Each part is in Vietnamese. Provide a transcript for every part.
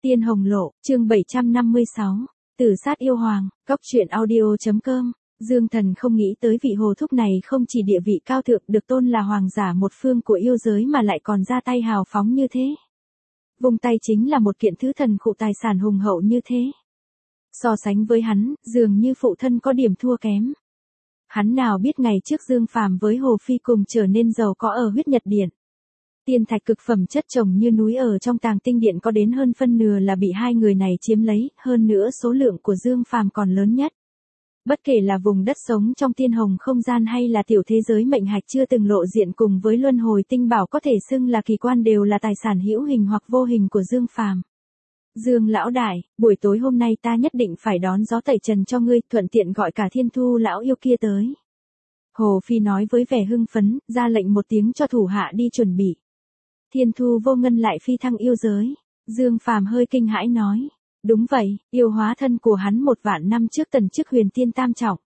Tiên Hồng Lộ, chương 756, Tử sát yêu hoàng, Cóc truyện audio.com. Dương Thần không nghĩ tới vị hồ thúc này không chỉ địa vị cao thượng được tôn là hoàng giả một phương của yêu giới mà lại còn ra tay hào phóng như thế. Vùng tay chính là một kiện thứ thần khụ tài sản hùng hậu như thế. So sánh với hắn, dường như phụ thân có điểm thua kém. Hắn nào biết ngày trước Dương Phàm với Hồ Phi cùng trở nên giàu có ở huyết nhật điện. Tiên thạch cực phẩm chất chồng như núi ở trong tàng tinh điện có đến hơn phân nửa là bị hai người này chiếm lấy, hơn nữa số lượng của Dương Phàm còn lớn nhất. Bất kể là vùng đất sống trong tiên hồng không gian hay là tiểu thế giới mệnh hạch chưa từng lộ diện cùng với luân hồi tinh bảo có thể xưng là kỳ quan đều là tài sản hữu hình hoặc vô hình của Dương Phàm. Dương lão đại, buổi tối hôm nay ta nhất định phải đón gió tẩy trần cho ngươi, thuận tiện gọi cả Thiên Thu lão yêu kia tới. Hồ Phi nói với vẻ hưng phấn, ra lệnh một tiếng cho thủ hạ đi chuẩn bị. Thiên Thu vô ngân lại phi thăng yêu giới. Dương Phàm hơi kinh hãi nói. Đúng vậy, yêu hóa thân của hắn 1.000 năm trước tần chức huyền tiên tam trọng.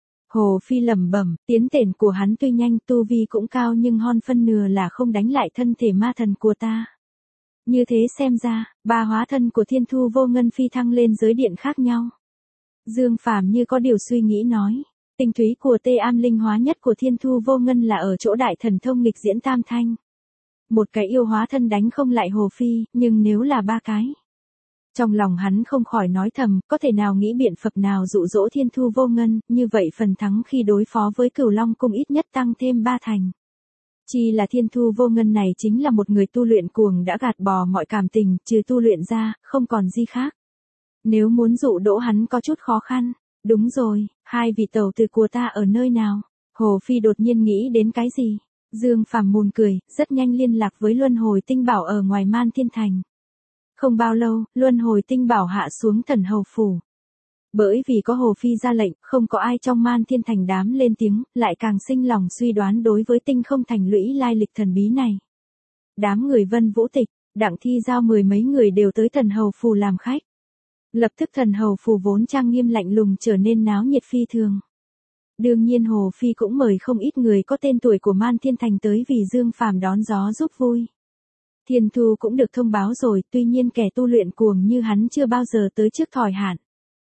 Hồ Phi lẩm bẩm, tiến triển của hắn tuy nhanh tu vi cũng cao nhưng hơn phân nửa là không đánh lại thân thể ma thần của ta. Như thế xem ra, ba hóa thân của Thiên Thu vô ngân phi thăng lên giới điện khác nhau. Dương Phàm như có điều suy nghĩ nói. Tinh túy của Tê Am linh hóa nhất của Thiên Thu vô ngân là ở chỗ đại thần thông nghịch diễn tam thanh. Một cái yêu hóa thân đánh không lại Hồ Phi, nhưng nếu là ba cái. Trong lòng hắn không khỏi nói thầm, có thể nào nghĩ biện pháp nào dụ dỗ Thiên Thu vô ngân, như vậy phần thắng khi đối phó với Cửu Long cung ít nhất tăng thêm 3 thành. Chỉ là Thiên Thu vô ngân này chính là một người tu luyện cuồng đã gạt bỏ mọi cảm tình, trừ tu luyện ra, không còn gì khác. Nếu muốn dụ dỗ hắn có chút khó khăn. Đúng rồi, hai vị tẩu tử của ta ở nơi nào? Hồ Phi đột nhiên nghĩ đến cái gì? Dương Phàm mùn cười, rất nhanh liên lạc với luân hồi tinh bảo ở ngoài Man Thiên Thành. Không bao lâu, luân hồi tinh bảo hạ xuống Thần Hầu Phủ. Bởi vì có Hồ Phi ra lệnh, không có ai trong Man Thiên Thành dám lên tiếng, lại càng sinh lòng suy đoán đối với Tinh Không Thành lũy lai lịch thần bí này. Đám người Vân Vũ Tịch, Đặng Thi Giao 10 mấy người đều tới Thần Hầu Phủ làm khách. Lập tức Thần Hầu Phủ vốn trang nghiêm lạnh lùng trở nên náo nhiệt phi thường. Đương nhiên Hồ Phi cũng mời không ít người có tên tuổi của Man Thiên Thành tới vì Dương Phàm đón gió giúp vui. Thiên Thu cũng được thông báo rồi, tuy nhiên kẻ tu luyện cuồng như hắn chưa bao giờ tới trước thỏi hạn.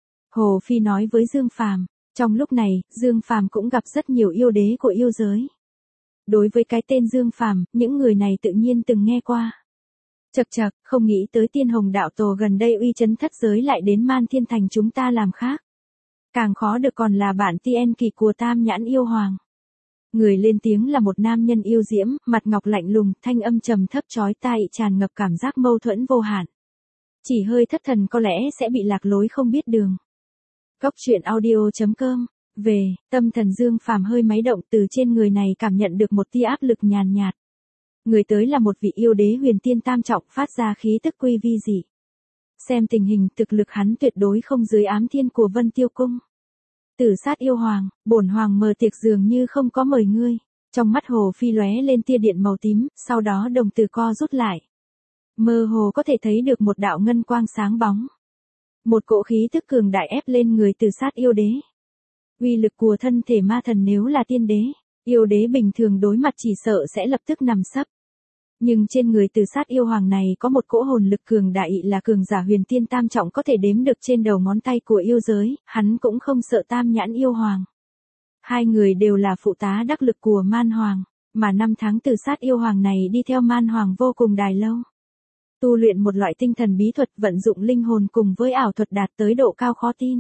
Hồ Phi nói với Dương Phàm, trong lúc này, Dương Phàm cũng gặp rất nhiều yêu đế của yêu giới. Đối với cái tên Dương Phàm, những người này tự nhiên từng nghe qua. Chậc chậc, không nghĩ tới Tiên Hồng đạo tổ gần đây uy chấn thất giới lại đến Man Thiên Thành chúng ta làm khác. Càng khó được còn là bạn Tien Kỳ của Tam Nhãn yêu hoàng. Người lên tiếng là một nam nhân yêu diễm, mặt ngọc lạnh lùng, thanh âm trầm thấp chói tai tràn ngập cảm giác mâu thuẫn vô hạn. Chỉ hơi thất thần có lẽ sẽ bị lạc lối không biết đường. Cóc truyện audio.com. Về, tâm thần Dương Phàm hơi máy động, từ trên người này cảm nhận được một tia áp lực nhàn nhạt. Người tới là một vị yêu đế huyền tiên tam trọng phát ra khí tức quy vi dị. Xem tình hình thực lực hắn tuyệt đối không dưới ám thiên của Vân Tiêu Cung. Tử sát yêu hoàng, bổn hoàng mời tiệc dường như không có mời ngươi. Trong mắt Hồ Phi lóe lên tia điện màu tím, sau đó đồng tử co rút lại. Mơ hồ có thể thấy được một đạo ngân quang sáng bóng. Một cỗ khí tức cường đại ép lên người tử sát yêu đế. Uy lực của thân thể ma thần nếu là tiên đế, yêu đế bình thường đối mặt chỉ sợ sẽ lập tức nằm sấp. Nhưng trên người tử sát yêu hoàng này có một cỗ hồn lực cường đại là cường giả huyền tiên tam trọng có thể đếm được trên đầu ngón tay của yêu giới, hắn cũng không sợ Tam Nhãn yêu hoàng. Hai người đều là phụ tá đắc lực của Man Hoàng, mà năm tháng tử sát yêu hoàng này đi theo Man Hoàng vô cùng dài lâu. Tu luyện một loại tinh thần bí thuật vận dụng linh hồn cùng với ảo thuật đạt tới độ cao khó tin.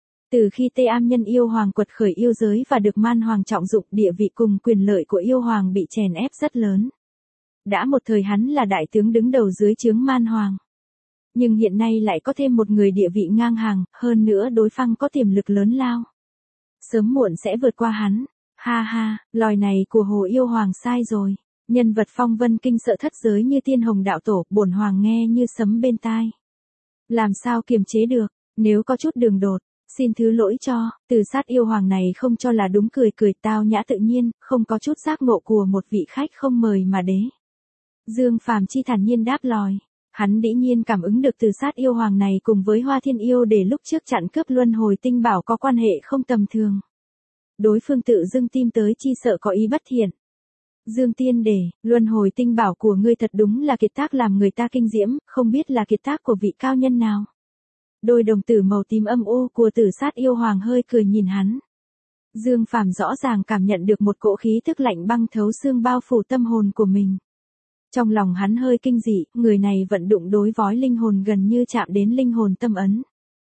Từ khi Tê Am nhân yêu hoàng quật khởi yêu giới và được Man Hoàng trọng dụng, địa vị cùng quyền lợi của yêu hoàng bị chèn ép rất lớn. Đã một thời hắn là đại tướng đứng đầu dưới trướng Man Hoàng. Nhưng hiện nay lại có thêm một người địa vị ngang hàng, hơn nữa đối phương có tiềm lực lớn lao. Sớm muộn sẽ vượt qua hắn. Ha ha, lòi này của Hồ Yêu Hoàng sai rồi. Nhân vật phong vân kinh sợ thất giới như Tiên Hồng đạo tổ, bổn hoàng nghe như sấm bên tai. Làm sao kiềm chế được, nếu có chút đường đột, xin thứ lỗi cho. Tử sát yêu hoàng này không cho là đúng, cười cười tao nhã tự nhiên, không có chút giác ngộ của một vị khách không mời mà đế. Dương Phàm chi thản nhiên đáp lòi. Hắn dĩ nhiên cảm ứng được tử sát yêu hoàng này cùng với Hoa Thiên yêu để lúc trước chặn cướp luân hồi tinh bảo có quan hệ không tầm thường. Đối phương tự dưng tim tới chi sợ có ý bất thiện. Dương Tiên Đề, luân hồi tinh bảo của ngươi thật đúng là kiệt tác làm người ta kinh diễm, không biết là kiệt tác của vị cao nhân nào. Đôi đồng tử màu tím âm u của Tử Sát Yêu Hoàng hơi cười nhìn hắn. Dương Phàm rõ ràng cảm nhận được một cỗ khí thức lạnh băng thấu xương bao phủ tâm hồn của mình. Trong lòng hắn hơi kinh dị, người này vận đụng đối vói linh hồn gần như chạm đến linh hồn tâm ấn.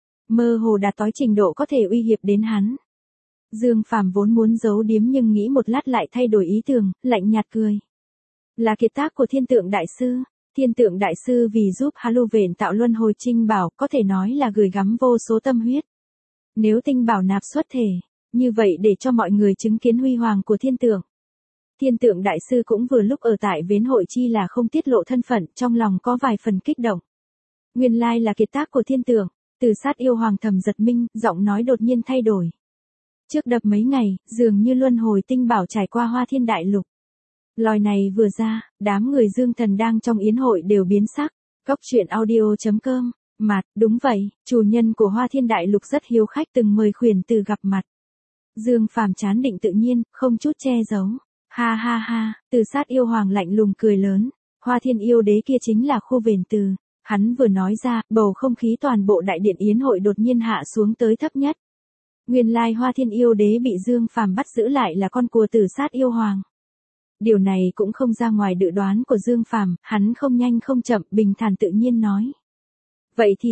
Mơ hồ đạt tới trình độ có thể uy hiếp đến hắn. Dương Phàm vốn muốn giấu điếm nhưng nghĩ một lát lại thay đổi ý tưởng, lạnh nhạt cười. Là kiệt tác của Thiên Tượng Đại Sư. Thiên Tượng Đại Sư vì giúp Halloween tạo luân hồi tinh bảo có thể nói là gửi gắm vô số tâm huyết. Nếu tinh bảo nạp xuất thể, như vậy để cho mọi người chứng kiến huy hoàng của thiên tượng. Thiên Tượng Đại Sư cũng vừa lúc ở tại Viễn hội chi là không tiết lộ thân phận, trong lòng có vài phần kích động. Nguyên lai là kiệt tác của thiên tượng. Tử Sát Yêu Hoàng thầm giật mình, giọng nói đột nhiên thay đổi. Trước đập mấy ngày, dường như luân hồi tinh bảo trải qua Hoa Thiên Đại Lục. Lòi này vừa ra, đám người Dương Thần đang trong yến hội đều biến sắc. Cốc truyện audio.com. Mặt, đúng vậy, chủ nhân của Hoa Thiên Đại Lục rất hiếu khách từng mời Khuyển Tử gặp mặt. Dương Phàm chán định tự nhiên, không chút che giấu. Ha ha ha, Tử Sát Yêu Hoàng lạnh lùng cười lớn. Hoa Thiên Yêu Đế kia chính là Khuyển Tử. Hắn vừa nói ra, bầu không khí toàn bộ đại điện yến hội đột nhiên hạ xuống tới thấp nhất. Nguyên lai Hoa Thiên Yêu Đế bị Dương Phàm bắt giữ lại là con của Tử Sát Yêu Hoàng. Điều này cũng không ra ngoài dự đoán của Dương Phàm, hắn không nhanh không chậm, bình thản tự nhiên nói. Vậy thì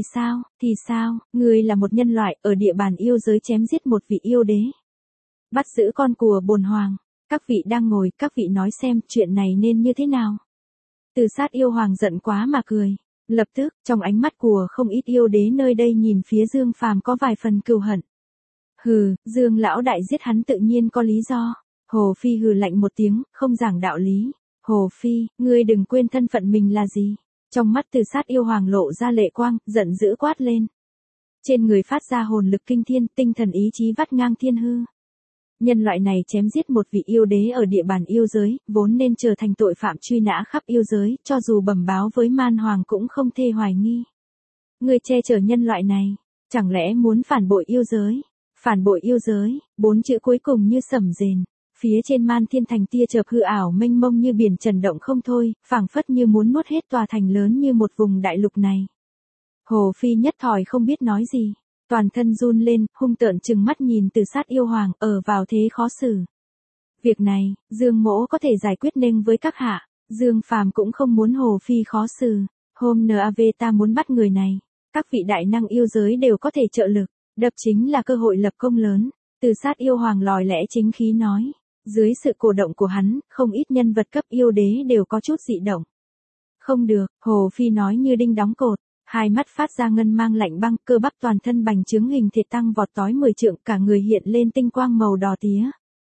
sao, ngươi là một nhân loại, ở địa bàn yêu giới chém giết một vị yêu đế. Bắt giữ con của bồn hoàng, các vị đang ngồi, các vị nói xem chuyện này nên như thế nào. Tử Sát Yêu Hoàng giận quá mà cười. Lập tức, trong ánh mắt của không ít yêu đế nơi đây nhìn phía Dương Phàm có vài phần cừu hận. Hừ, Dương lão đại giết hắn tự nhiên có lý do. Hồ Phi hừ lạnh một tiếng, không giảng đạo lý. Hồ Phi, ngươi đừng quên thân phận mình là gì. Trong mắt Tử Sát Yêu Hoàng lộ ra lệ quang, giận dữ quát lên. Trên người phát ra hồn lực kinh thiên, tinh thần ý chí vắt ngang thiên hư. Nhân loại này chém giết một vị yêu đế ở địa bàn yêu giới, vốn nên trở thành tội phạm truy nã khắp yêu giới, cho dù bẩm báo với Man Hoàng cũng không thể hoài nghi. Ngươi che chở nhân loại này, chẳng lẽ muốn phản bội yêu giới? Phản bội yêu giới, 4 chữ cuối cùng như sẩm rền. Phía trên Man Thiên Thành tia chớp hư ảo mênh mông như biển trần động không thôi, phảng phất như muốn nuốt hết tòa thành lớn như một vùng đại lục này. Hồ Phi nhất thời không biết nói gì. Toàn thân run lên, hung tợn trừng mắt nhìn Tử Sát Yêu Hoàng, ở vào thế khó xử. Việc này, Dương Mỗ có thể giải quyết nên với các hạ. Dương Phàm cũng không muốn Hồ Phi khó xử. Hôm NAV ta muốn bắt người này. Các vị đại năng yêu giới đều có thể trợ lực. Đập chính là cơ hội lập công lớn. Tử Sát Yêu Hoàng lòi lẽ chính khí nói. Dưới sự cổ động của hắn, không ít nhân vật cấp yêu đế đều có chút dị động. Không được, Hồ Phi nói như đinh đóng cột. Hai mắt phát ra ngân mang lạnh băng, cơ bắp toàn thân bành trướng hình thịt tăng vọt tói 10 trượng, cả người hiện lên tinh quang màu đỏ tía.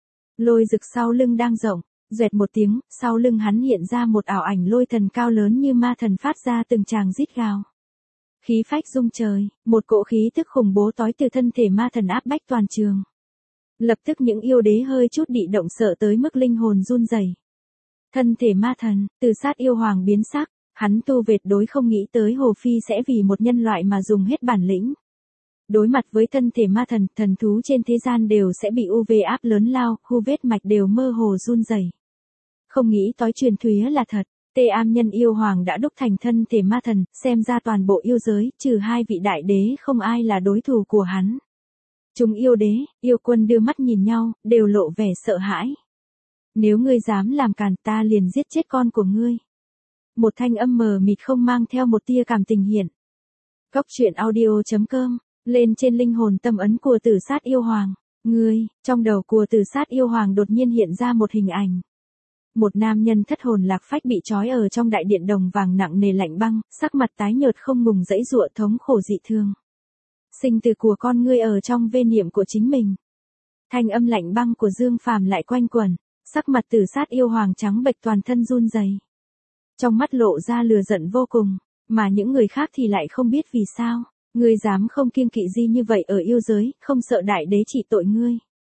Lôi rực sau lưng đang rộng, duệt một tiếng, sau lưng hắn hiện ra một ảo ảnh lôi thần cao lớn như ma thần phát ra từng tràng rít gào. Khí phách rung trời, một cỗ khí tức khủng bố tói từ thân thể ma thần áp bách toàn trường. Lập tức những yêu đế hơi chút bị động sợ tới mức linh hồn run rẩy. Thân thể ma thần, Tử Sát Yêu Hoàng biến sắc. Hắn tu vệt đối không nghĩ tới Hồ Phi sẽ vì một nhân loại mà dùng hết bản lĩnh. Đối mặt với thân thể ma thần, thần thú trên thế gian đều sẽ bị UV áp lớn lao, hu vết mạch đều mơ hồ run rẩy. Không nghĩ tới truyền thuyết là thật, Tê Am Nhân Yêu Hoàng đã đúc thành thân thể ma thần, xem ra toàn bộ yêu giới, trừ 2 vị đại đế không ai là đối thủ của hắn. Chúng yêu đế, yêu quân đưa mắt nhìn nhau, đều lộ vẻ sợ hãi. Nếu ngươi dám làm càn ta liền giết chết con của ngươi. Một thanh âm mờ mịt không mang theo một tia cảm tình hiện. Cốc truyện audio.com, lên trên linh hồn tâm ấn của Tử Sát Yêu Hoàng. Ngươi, trong đầu của Tử Sát Yêu Hoàng đột nhiên hiện ra một hình ảnh. Một nam nhân thất hồn lạc phách bị trói ở trong đại điện đồng vàng nặng nề lạnh băng, sắc mặt tái nhợt không ngừng giãy giụa thống khổ dị thương. Sinh tử của con ngươi ở trong vê niệm của chính mình. Thanh âm lạnh băng của Dương Phàm lại quanh quẩn, sắc mặt Tử Sát Yêu Hoàng trắng bệch toàn thân run rẩy. Trong mắt lộ ra lừa giận vô cùng, mà những người khác thì lại không biết vì sao. Ngươi dám không kiêng kỵ gì như vậy ở yêu giới, không sợ đại đế trị tội ngươi.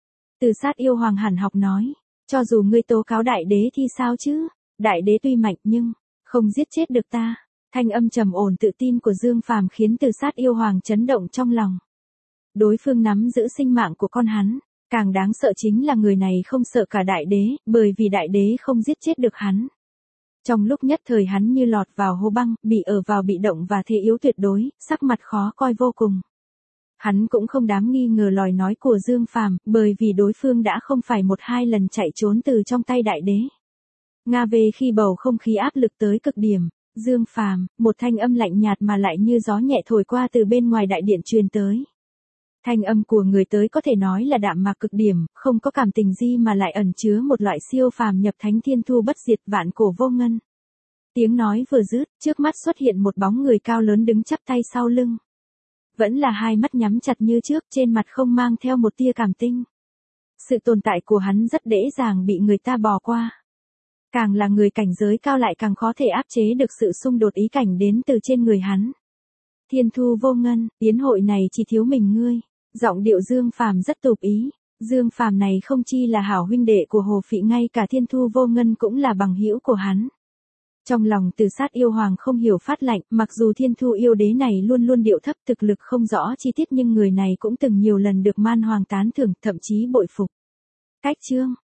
Tử Sát Yêu Hoàng hàn học nói, cho dù ngươi tố cáo đại đế thì sao chứ, đại đế tuy mạnh nhưng, không giết chết được ta. Thanh âm trầm ổn tự tin của Dương Phàm khiến Tử Sát Yêu Hoàng chấn động trong lòng. Đối phương nắm giữ sinh mạng của con hắn, Càng đáng sợ chính là người này không sợ cả đại đế, bởi vì đại đế không giết chết được hắn. Trong lúc nhất thời hắn như lọt vào hố băng, bị ở vào bị động và thế yếu tuyệt đối, sắc mặt khó coi vô cùng. Hắn cũng không dám nghi ngờ lời nói của Dương Phàm, bởi vì đối phương đã không phải một hai lần chạy trốn từ trong tay đại đế. Nga về khi bầu không khí áp lực tới cực điểm, Dương Phàm, một thanh âm lạnh nhạt mà lại như gió nhẹ thổi qua từ bên ngoài đại điện truyền tới. Thanh âm của người tới có thể nói là đạm mạc cực điểm, không có cảm tình gì mà lại ẩn chứa một loại siêu phàm nhập thánh thiên thu bất diệt vạn cổ vô ngân. Tiếng nói vừa dứt, trước mắt xuất hiện một bóng người cao lớn đứng chắp tay sau lưng. Vẫn là hai mắt nhắm chặt như trước, trên mặt không mang theo một tia cảm tinh. Sự tồn tại của hắn rất dễ dàng bị người ta bỏ qua. Càng là người cảnh giới cao lại càng khó thể áp chế được sự xung đột ý cảnh đến từ trên người hắn. Thiên thu vô ngân, yến hội này chỉ thiếu mình ngươi. Giọng điệu Dương Phàm rất tụp ý. Dương Phàm này không chi là hảo huynh đệ của Hồ Phị, ngay cả thiên thu vô ngân cũng là bằng hữu của hắn. Trong lòng Tử Sát yêu hoàng không hiểu phát lạnh, mặc dù thiên thu yêu đế này luôn luôn điệu thấp thực lực không rõ chi tiết nhưng người này cũng từng nhiều lần được man hoàng tán thưởng, thậm chí bội phục. Cách chương